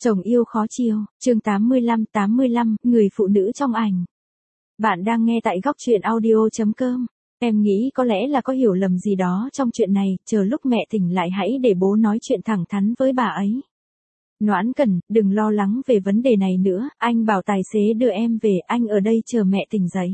Chồng yêu khó chiều, chương 85, người phụ nữ trong ảnh. Bạn đang nghe tại góc truyện audio.com. Em nghĩ có lẽ là có hiểu lầm gì đó trong chuyện này, chờ lúc mẹ tỉnh lại hãy để bố nói chuyện thẳng thắn với bà ấy. Noãn Cẩn, đừng lo lắng về vấn đề này nữa, anh bảo tài xế đưa em về, anh ở đây chờ mẹ tỉnh dậy.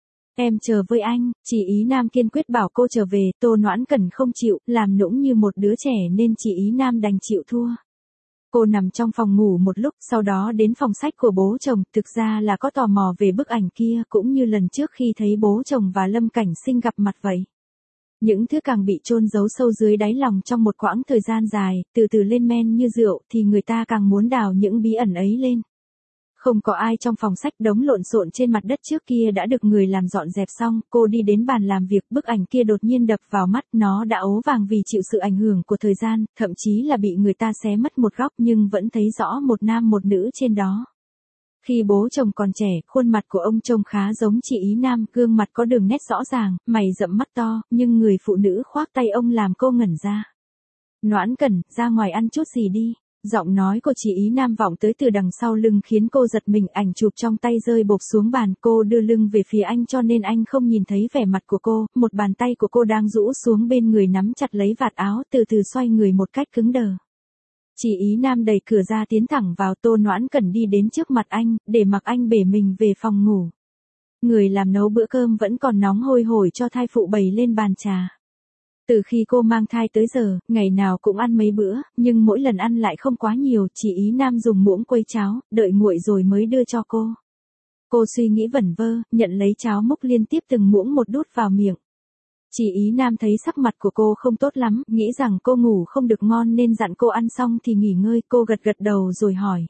Em chờ với anh, chị Ý Nam kiên quyết bảo cô trở về, Tô Noãn Cẩn không chịu, làm nũng như một đứa trẻ nên chị Ý Nam đành chịu thua. Cô nằm trong phòng ngủ một lúc, sau đó đến phòng sách của bố chồng, thực ra là có tò mò về bức ảnh kia, cũng như lần trước khi thấy bố chồng và Lâm Cảnh Sinh gặp mặt vậy. Những thứ càng bị chôn giấu sâu dưới đáy lòng trong một quãng thời gian dài, từ từ lên men như rượu, thì người ta càng muốn đào những bí ẩn ấy lên. Không có ai trong phòng sách, đống lộn xộn trên mặt đất trước kia đã được người làm dọn dẹp xong, cô đi đến bàn làm việc, bức ảnh kia đột nhiên đập vào mắt, nó đã ố vàng vì chịu sự ảnh hưởng của thời gian, thậm chí là bị người ta xé mất một góc nhưng vẫn thấy rõ một nam một nữ trên đó. Khi bố chồng còn trẻ, khuôn mặt của ông trông khá giống chị Ý Nam, gương mặt có đường nét rõ ràng, mày rậm mắt to, nhưng người phụ nữ khoác tay ông làm cô ngẩn ra. Noãn Cẩn, ra ngoài ăn chút gì đi. Giọng nói của chị Ý Nam vọng tới từ đằng sau lưng khiến cô giật mình, ảnh chụp trong tay rơi bộp xuống bàn, cô đưa lưng về phía anh cho nên anh không nhìn thấy vẻ mặt của cô, một bàn tay của cô đang rũ xuống bên người nắm chặt lấy vạt áo, từ từ xoay người một cách cứng đờ. Chị Ý Nam đẩy cửa ra tiến thẳng vào, Tô Noãn Cẩn đi đến trước mặt anh, để mặc anh bể mình về phòng ngủ. Người làm nấu bữa cơm vẫn còn nóng hôi hổi cho thai phụ bày lên bàn trà. Từ khi cô mang thai tới giờ, ngày nào cũng ăn mấy bữa, nhưng mỗi lần ăn lại không quá nhiều, chị Ý Nam dùng muỗng quấy cháo, đợi nguội rồi mới đưa cho cô. Cô suy nghĩ vẩn vơ, nhận lấy cháo múc liên tiếp từng muỗng một đút vào miệng. Chị Ý Nam thấy sắc mặt của cô không tốt lắm, nghĩ rằng cô ngủ không được ngon nên dặn cô ăn xong thì nghỉ ngơi, cô gật gật đầu rồi hỏi.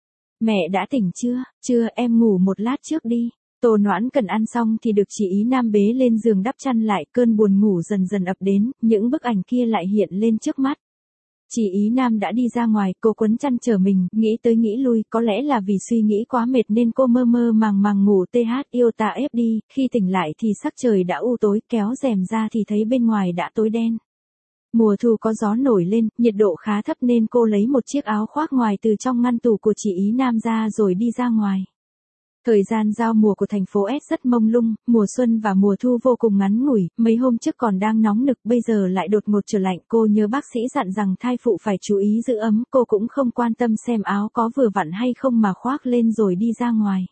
Mẹ đã tỉnh chưa? Chưa, em ngủ một lát trước đi. Tô Noãn Cẩn ăn xong thì được chị Ý Nam bế lên giường đắp chăn lại, cơn buồn ngủ dần dần ập đến, những bức ảnh kia lại hiện lên trước mắt. Chị Ý Nam đã đi ra ngoài, cô quấn chăn chờ mình, nghĩ tới nghĩ lui, có lẽ là vì suy nghĩ quá mệt nên cô mơ mơ màng màng ngủ iota đi, khi tỉnh lại thì sắc trời đã u tối, kéo rèm ra thì thấy bên ngoài đã tối đen. Mùa thu có gió nổi lên, nhiệt độ khá thấp nên cô lấy một chiếc áo khoác ngoài từ trong ngăn tủ của chị Ý Nam ra rồi đi ra ngoài. Thời gian giao mùa của thành phố S rất mông lung, mùa xuân và mùa thu vô cùng ngắn ngủi, mấy hôm trước còn đang nóng nực bây giờ lại đột ngột trở lạnh, cô nhớ bác sĩ dặn rằng thai phụ phải chú ý giữ ấm, cô cũng không quan tâm xem áo có vừa vặn hay không mà khoác lên rồi đi ra ngoài.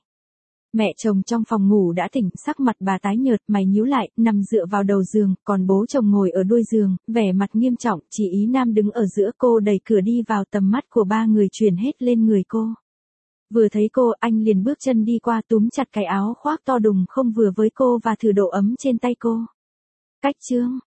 Mẹ chồng trong phòng ngủ đã tỉnh, sắc mặt bà tái nhợt, mày nhíu lại, nằm dựa vào đầu giường, còn bố chồng ngồi ở đuôi giường, vẻ mặt nghiêm trọng, chị Ý Nam đứng ở giữa, cô đẩy cửa đi vào, tầm mắt của ba người chuyển hết lên người cô. Vừa thấy cô, anh liền bước chân đi qua túm chặt cái áo khoác to đùng không vừa với cô và thử độ ấm trên tay cô. Cách chương.